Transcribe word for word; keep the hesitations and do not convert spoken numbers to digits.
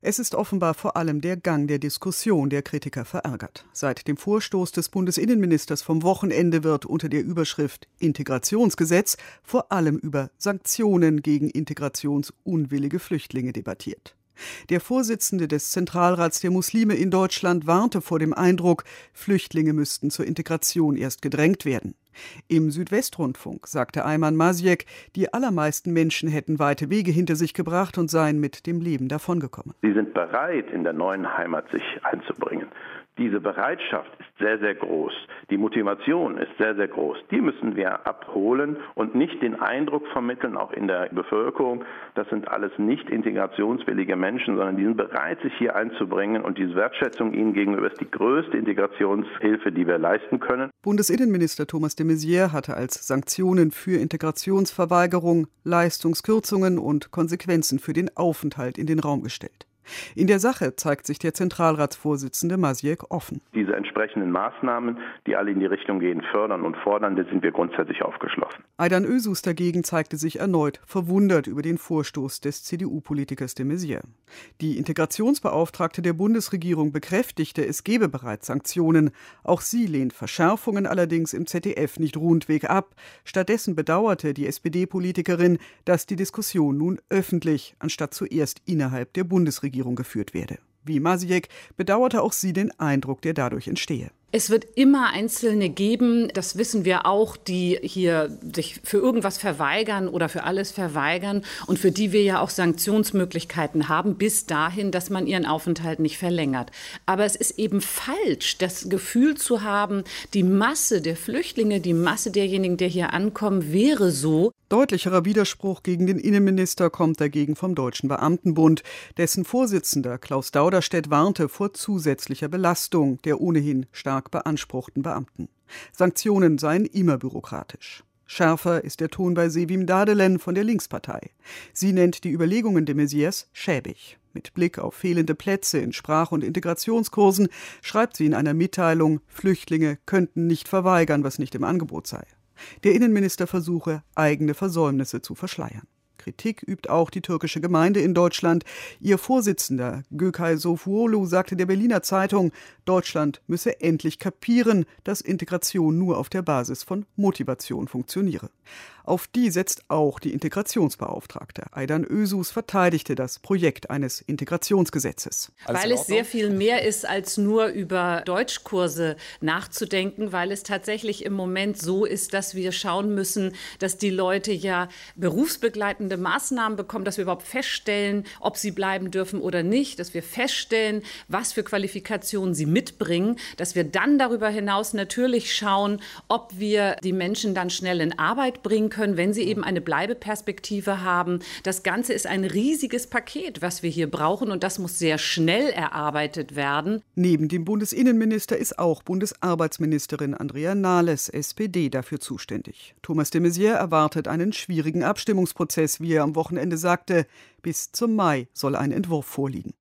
Es ist offenbar vor allem der Gang der Diskussion, der Kritiker verärgert. Seit dem Vorstoß des Bundesinnenministers vom Wochenende wird unter der Überschrift Integrationsgesetz vor allem über Sanktionen gegen integrationsunwillige Flüchtlinge debattiert. Der Vorsitzende des Zentralrats der Muslime in Deutschland warnte vor dem Eindruck, Flüchtlinge müssten zur Integration erst gedrängt werden. Im Südwestrundfunk sagte Ayman Masjek, die allermeisten Menschen hätten weite Wege hinter sich gebracht und seien mit dem Leben davongekommen. Sie sind bereit, in der neuen Heimat sich einzubringen. Diese Bereitschaft ist sehr, sehr groß. Die Motivation ist sehr, sehr groß. Die müssen wir abholen und nicht den Eindruck vermitteln, auch in der Bevölkerung, das sind alles nicht integrationswillige Menschen, sondern die sind bereit, sich hier einzubringen. Und diese Wertschätzung ihnen gegenüber ist die größte Integrationshilfe, die wir leisten können. Bundesinnenminister Thomas de Maizière hatte als Sanktionen für Integrationsverweigerung Leistungskürzungen und Konsequenzen für den Aufenthalt in den Raum gestellt. In der Sache zeigt sich der Zentralratsvorsitzende Masjek offen. Diese entsprechenden Maßnahmen, die alle in die Richtung gehen, fördern und fordern, da sind wir grundsätzlich aufgeschlossen. Aydan Özus dagegen zeigte sich erneut verwundert über den Vorstoß des C D U-Politikers de Maizière. Die Integrationsbeauftragte der Bundesregierung bekräftigte, es gebe bereits Sanktionen. Auch sie lehnt Verschärfungen allerdings im Z D F nicht rundweg ab. Stattdessen bedauerte die S P D-Politikerin, dass die Diskussion nun öffentlich, anstatt zuerst innerhalb der Bundesregierung geführt werde. Wie Masjek bedauerte auch sie den Eindruck, der dadurch entstehe. Es wird immer Einzelne geben, das wissen wir auch, die hier sich für irgendwas verweigern oder für alles verweigern und für die wir ja auch Sanktionsmöglichkeiten haben, bis dahin, dass man ihren Aufenthalt nicht verlängert. Aber es ist eben falsch, das Gefühl zu haben, die Masse der Flüchtlinge, die Masse derjenigen, die hier ankommen, wäre so. Deutlicherer Widerspruch gegen den Innenminister kommt dagegen vom Deutschen Beamtenbund. Dessen Vorsitzender Klaus Dauderstedt warnte vor zusätzlicher Belastung der ohnehin stark beanspruchten Beamten. Sanktionen seien immer bürokratisch. Schärfer ist der Ton bei Sevim Dadelen von der Linkspartei. Sie nennt die Überlegungen de Maizières schäbig. Mit Blick auf fehlende Plätze in Sprach- und Integrationskursen schreibt sie in einer Mitteilung, Flüchtlinge könnten nicht verweigern, was nicht im Angebot sei. Der Innenminister versuche, eigene Versäumnisse zu verschleiern. Kritik übt auch die türkische Gemeinde in Deutschland. Ihr Vorsitzender Gökay Sofuglu sagte der Berliner Zeitung, Deutschland müsse endlich kapieren, dass Integration nur auf der Basis von Motivation funktioniere. Auf die setzt auch die Integrationsbeauftragte. Aydan Özus verteidigte das Projekt eines Integrationsgesetzes. Weil es sehr viel mehr ist, als nur über Deutschkurse nachzudenken, weil es tatsächlich im Moment so ist, dass wir schauen müssen, dass die Leute ja berufsbegleitende Maßnahmen bekommen, dass wir überhaupt feststellen, ob sie bleiben dürfen oder nicht, dass wir feststellen, was für Qualifikationen sie mitbringen, dass wir dann darüber hinaus natürlich schauen, ob wir die Menschen dann schnell in Arbeit bringen können, wenn sie eben eine Bleibeperspektive haben. Das Ganze ist ein riesiges Paket, was wir hier brauchen, und das muss sehr schnell erarbeitet werden. Neben dem Bundesinnenminister ist auch Bundesarbeitsministerin Andrea Nahles, S P D, dafür zuständig. Thomas de Maizière erwartet einen schwierigen Abstimmungsprozess, wie er am Wochenende sagte. Bis zum Mai soll ein Entwurf vorliegen.